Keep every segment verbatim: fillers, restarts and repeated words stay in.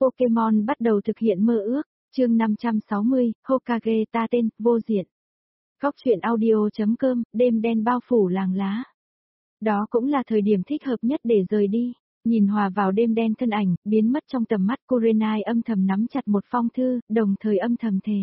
Pokemon bắt đầu thực hiện mơ ước, chương năm trăm sáu mươi, Hokage ta tên, vô diện. Góc truyện audio.com, đêm đen bao phủ làng lá. Đó cũng là thời điểm thích hợp nhất để rời đi. Nhìn hòa vào đêm đen thân ảnh, biến mất trong tầm mắt, Kurenai âm thầm nắm chặt một phong thư, đồng thời âm thầm thề.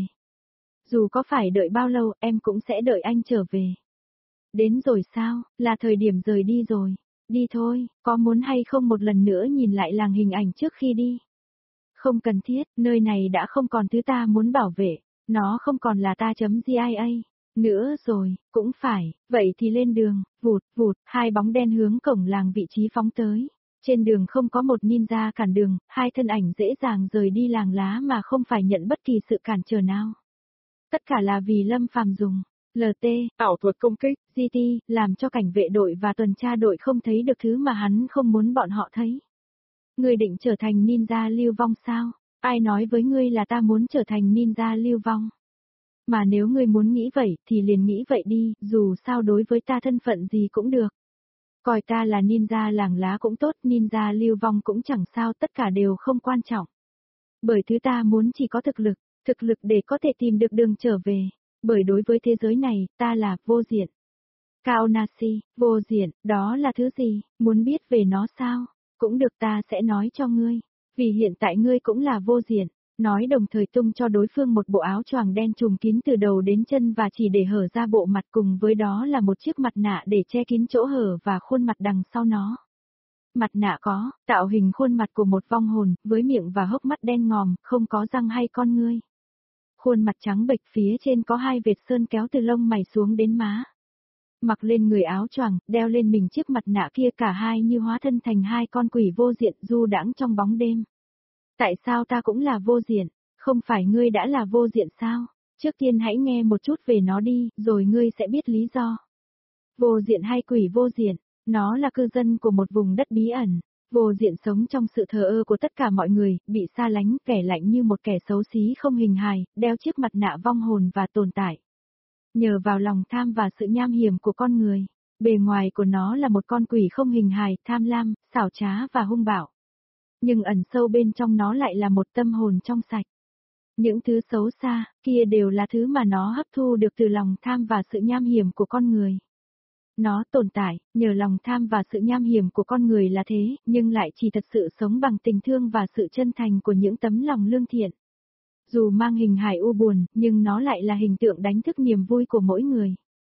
Dù có phải đợi bao lâu, em cũng sẽ đợi anh trở về. Đến rồi sao, là thời điểm rời đi rồi. Đi thôi, có muốn hay không một lần nữa nhìn lại làng hình ảnh trước khi đi? Không cần thiết, nơi này đã không còn thứ ta muốn bảo vệ, nó không còn là ta.gia nữa rồi, cũng phải, vậy thì lên đường, vụt, vụt, hai bóng đen hướng cổng làng vị trí phóng tới. Trên đường không có một ninja cản đường, hai thân ảnh dễ dàng rời đi làng lá mà không phải nhận bất kỳ sự cản trở nào. Tất cả là vì Lâm Phàm dùng lờ tê, ảo thuật công kích, giê tê, làm cho cảnh vệ đội và tuần tra đội không thấy được thứ mà hắn không muốn bọn họ thấy. Ngươi định trở thành ninja lưu vong sao? Ai nói với ngươi là ta muốn trở thành ninja lưu vong? Mà nếu ngươi muốn nghĩ vậy thì liền nghĩ vậy đi, dù sao đối với ta thân phận gì cũng được. Coi ta là ninja làng lá cũng tốt, ninja lưu vong cũng chẳng sao, tất cả đều không quan trọng. Bởi thứ ta muốn chỉ có thực lực, thực lực để có thể tìm được đường trở về. Bởi đối với thế giới này, ta là vô diện. Kaonashi, vô diện, đó là thứ gì, muốn biết về nó sao? Cũng được, ta sẽ nói cho ngươi. Vì hiện tại ngươi cũng là vô diện. Nói đồng thời tung cho đối phương một bộ áo choàng đen trùm kín từ đầu đến chân và chỉ để hở ra bộ mặt, cùng với đó là một chiếc mặt nạ để che kín chỗ hở và khuôn mặt đằng sau nó. Mặt nạ có tạo hình khuôn mặt của một vong hồn, với miệng và hốc mắt đen ngòm, không có răng hay con ngươi. Khuôn mặt trắng bệch, phía trên có hai vệt sơn kéo từ lông mày xuống đến má. Mặc lên người áo choàng, đeo lên mình chiếc mặt nạ kia, cả hai như hóa thân thành hai con quỷ vô diện du đãng trong bóng đêm. Tại sao ta cũng là vô diện? Không phải ngươi đã là vô diện sao? Trước tiên hãy nghe một chút về nó đi, rồi ngươi sẽ biết lý do. Vô diện hay quỷ vô diện, nó là cư dân của một vùng đất bí ẩn. Vô diện sống trong sự thờ ơ của tất cả mọi người, bị xa lánh, kẻ lạnh như một kẻ xấu xí không hình hài, đeo chiếc mặt nạ vong hồn và tồn tại. Nhờ vào lòng tham và sự nham hiểm của con người, bề ngoài của nó là một con quỷ không hình hài, tham lam, xảo trá và hung bạo. Nhưng ẩn sâu bên trong nó lại là một tâm hồn trong sạch. Những thứ xấu xa, kia đều là thứ mà nó hấp thu được từ lòng tham và sự nham hiểm của con người. Nó tồn tại, nhờ lòng tham và sự nham hiểm của con người là thế, nhưng lại chỉ thật sự sống bằng tình thương và sự chân thành của những tấm lòng lương thiện. Dù mang hình hài u buồn, nhưng nó lại là hình tượng đánh thức niềm vui của mỗi người.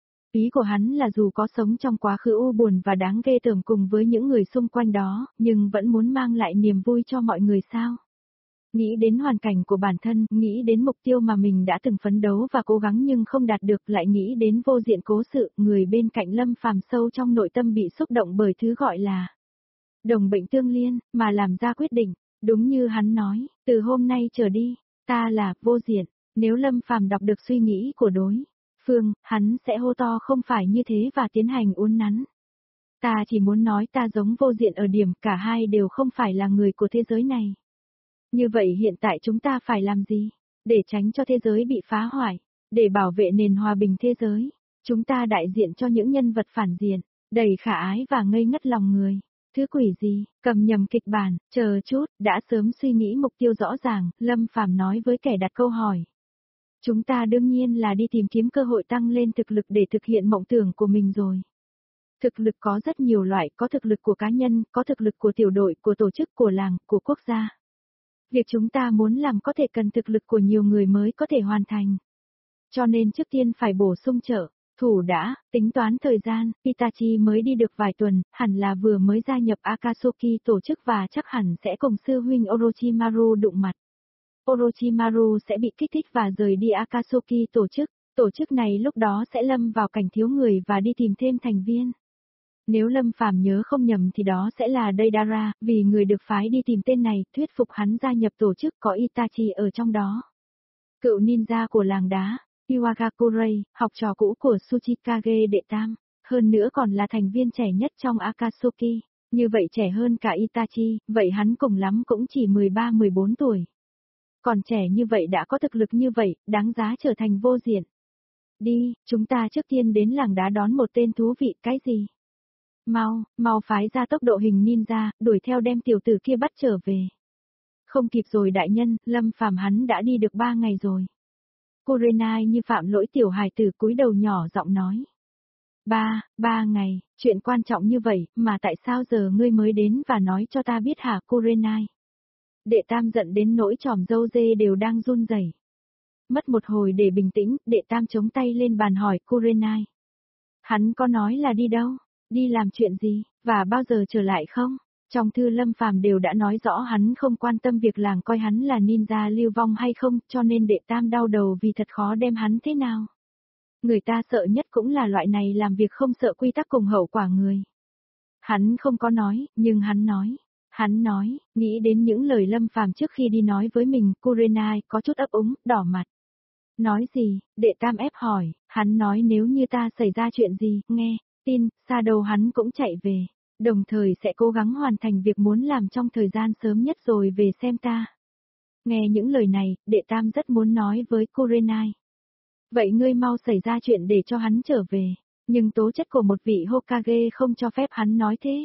Ý của hắn là dù có sống trong quá khứ u buồn và đáng ghê tởm cùng với những người xung quanh đó, nhưng vẫn muốn mang lại niềm vui cho mọi người sao? Nghĩ đến hoàn cảnh của bản thân, nghĩ đến mục tiêu mà mình đã từng phấn đấu và cố gắng nhưng không đạt được, lại nghĩ đến vô diện cố sự, người bên cạnh Lâm Phàm sâu trong nội tâm bị xúc động bởi thứ gọi là đồng bệnh tương liên, mà làm ra quyết định, đúng như hắn nói, từ hôm nay trở đi, ta là vô diện. Nếu Lâm Phàm đọc được suy nghĩ của đối phương, hắn sẽ hô to không phải như thế và tiến hành uốn nắn. Ta chỉ muốn nói ta giống vô diện ở điểm cả hai đều không phải là người của thế giới này. Như vậy hiện tại chúng ta phải làm gì? Để tránh cho thế giới bị phá hoại, để bảo vệ nền hòa bình thế giới, chúng ta đại diện cho những nhân vật phản diện, đầy khả ái và ngây ngất lòng người. Thứ quỷ gì, cầm nhầm kịch bản, chờ chút, đã sớm suy nghĩ mục tiêu rõ ràng, Lâm Phàm nói với kẻ đặt câu hỏi. Chúng ta đương nhiên là đi tìm kiếm cơ hội tăng lên thực lực để thực hiện mộng tưởng của mình rồi. Thực lực có rất nhiều loại, có thực lực của cá nhân, có thực lực của tiểu đội, của tổ chức, của làng, của quốc gia. Việc chúng ta muốn làm có thể cần thực lực của nhiều người mới có thể hoàn thành. Cho nên trước tiên phải bổ sung trợ thủ đã, tính toán thời gian, Itachi mới đi được vài tuần, hẳn là vừa mới gia nhập Akatsuki tổ chức và chắc hẳn sẽ cùng sư huynh Orochimaru đụng mặt. Orochimaru sẽ bị kích thích và rời đi Akatsuki tổ chức, tổ chức này lúc đó sẽ lâm vào cảnh thiếu người và đi tìm thêm thành viên. Nếu Lâm Phàm nhớ không nhầm thì đó sẽ là Deidara, vì người được phái đi tìm tên này, thuyết phục hắn gia nhập tổ chức có Itachi ở trong đó. Cựu ninja của làng đá, Iwagakure, học trò cũ của Tsuchikage đệ tam, hơn nữa còn là thành viên trẻ nhất trong Akatsuki, như vậy trẻ hơn cả Itachi, vậy hắn cùng lắm cũng chỉ mười ba mười bốn tuổi. Còn trẻ như vậy đã có thực lực như vậy, đáng giá trở thành vô diện. Đi, chúng ta trước tiên đến làng đá đón một tên thú vị, cái gì? Mau, mau phái ra tốc độ hình ninja, đuổi theo đem tiểu tử kia bắt trở về. Không kịp rồi đại nhân, Lâm Phàm hắn đã đi được ba ngày rồi. Kurenai như phạm lỗi tiểu hài tử cúi đầu nhỏ giọng nói. Ba, ba ngày, chuyện quan trọng như vậy, mà tại sao giờ ngươi mới đến và nói cho ta biết hả Kurenai? Đệ Tam giận đến nỗi tròm râu dê đều đang run rẩy. Mất một hồi để bình tĩnh, Đệ Tam chống tay lên bàn hỏi Kurenai. Hắn có nói là đi đâu, đi làm chuyện gì, và bao giờ trở lại không? Trong thư Lâm Phàm đều đã nói rõ hắn không quan tâm việc làng coi hắn là ninja lưu vong hay không, cho nên Đệ Tam đau đầu vì thật khó đem hắn thế nào. Người ta sợ nhất cũng là loại này làm việc không sợ quy tắc cùng hậu quả người. Hắn không có nói, nhưng hắn nói. Hắn nói, nghĩ đến những lời Lâm Phàm trước khi đi nói với mình, Kurenai có chút ấp úng, đỏ mặt. Nói gì, Đệ Tam ép hỏi, hắn nói nếu như ta xảy ra chuyện gì, nghe, tin, xa đầu hắn cũng chạy về, đồng thời sẽ cố gắng hoàn thành việc muốn làm trong thời gian sớm nhất rồi về xem ta. Nghe những lời này, Đệ Tam rất muốn nói với Kurenai. Vậy ngươi mau xảy ra chuyện để cho hắn trở về, nhưng tố chất của một vị Hokage không cho phép hắn nói thế.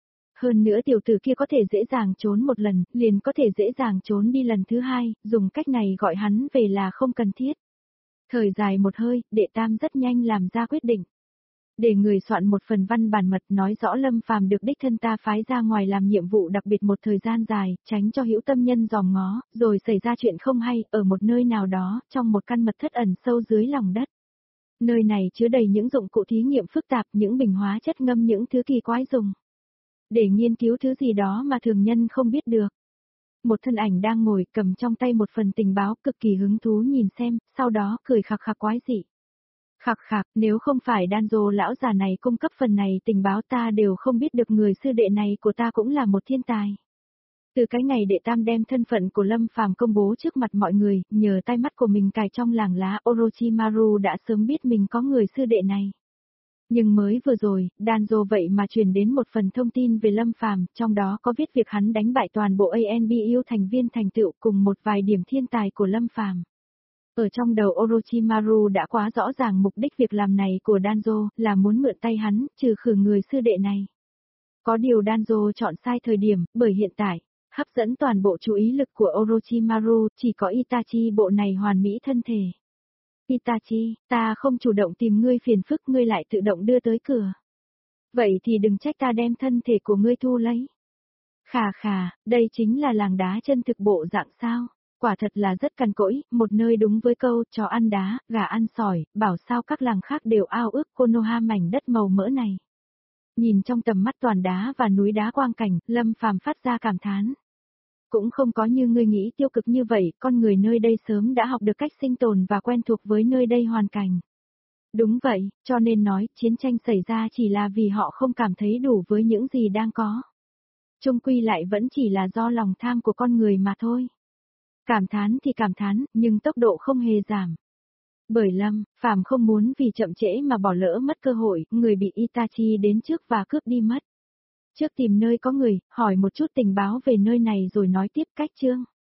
Hơn nữa tiểu tử kia có thể dễ dàng trốn một lần, liền có thể dễ dàng trốn đi lần thứ hai, dùng cách này gọi hắn về là không cần thiết. Thời dài một hơi, Đệ Tam rất nhanh làm ra quyết định. Để người soạn một phần văn bản mật nói rõ Lâm Phàm được đích thân ta phái ra ngoài làm nhiệm vụ đặc biệt một thời gian dài, tránh cho hữu tâm nhân dòm ngó, rồi xảy ra chuyện không hay, ở một nơi nào đó, trong một căn mật thất ẩn sâu dưới lòng đất. Nơi này chứa đầy những dụng cụ thí nghiệm phức tạp, những bình hóa chất ngâm những thứ kỳ quái dùng. Để nghiên cứu thứ gì đó mà thường nhân không biết được. Một thân ảnh đang ngồi cầm trong tay một phần tình báo cực kỳ hứng thú nhìn xem, sau đó cười khặc khặc quái dị. Khặc khặc, nếu không phải Danzo lão già này cung cấp phần này tình báo ta đều không biết được người sư đệ này của ta cũng là một thiên tài. Từ cái ngày Đệ Tam đem thân phận của Lâm Phàm công bố trước mặt mọi người, nhờ tai mắt của mình cài trong làng lá Orochimaru đã sớm biết mình có người sư đệ này. Nhưng mới vừa rồi, Danzo vậy mà truyền đến một phần thông tin về Lâm Phàm, trong đó có viết việc hắn đánh bại toàn bộ a en bê u thành viên thành tựu cùng một vài điểm thiên tài của Lâm Phàm. Ở trong đầu Orochimaru đã quá rõ ràng mục đích việc làm này của Danzo là muốn mượn tay hắn, trừ khử người sư đệ này. Có điều Danzo chọn sai thời điểm, bởi hiện tại, hấp dẫn toàn bộ chú ý lực của Orochimaru, chỉ có Itachi bộ này hoàn mỹ thân thể. Itachi, ta không chủ động tìm ngươi phiền phức ngươi lại tự động đưa tới cửa. Vậy thì đừng trách ta đem thân thể của ngươi thu lấy. Khà khà, đây chính là làng đá chân thực bộ dạng sao, quả thật là rất cằn cỗi, một nơi đúng với câu chó ăn đá, gà ăn sỏi, bảo sao các làng khác đều ao ước Konoha mảnh đất màu mỡ này. Nhìn trong tầm mắt toàn đá và núi đá quang cảnh, Lâm Phàm phát ra cảm thán. Cũng không có như ngươi nghĩ tiêu cực như vậy, con người nơi đây sớm đã học được cách sinh tồn và quen thuộc với nơi đây hoàn cảnh. Đúng vậy, cho nên nói, chiến tranh xảy ra chỉ là vì họ không cảm thấy đủ với những gì đang có. Chung quy lại vẫn chỉ là do lòng tham của con người mà thôi. Cảm thán thì cảm thán, nhưng tốc độ không hề giảm. Bởi Lâm Phàm không muốn vì chậm trễ mà bỏ lỡ mất cơ hội, người bị Itachi đến trước và cướp đi mất. Trước tìm nơi có người, hỏi một chút tình báo về nơi này rồi nói tiếp cách chương.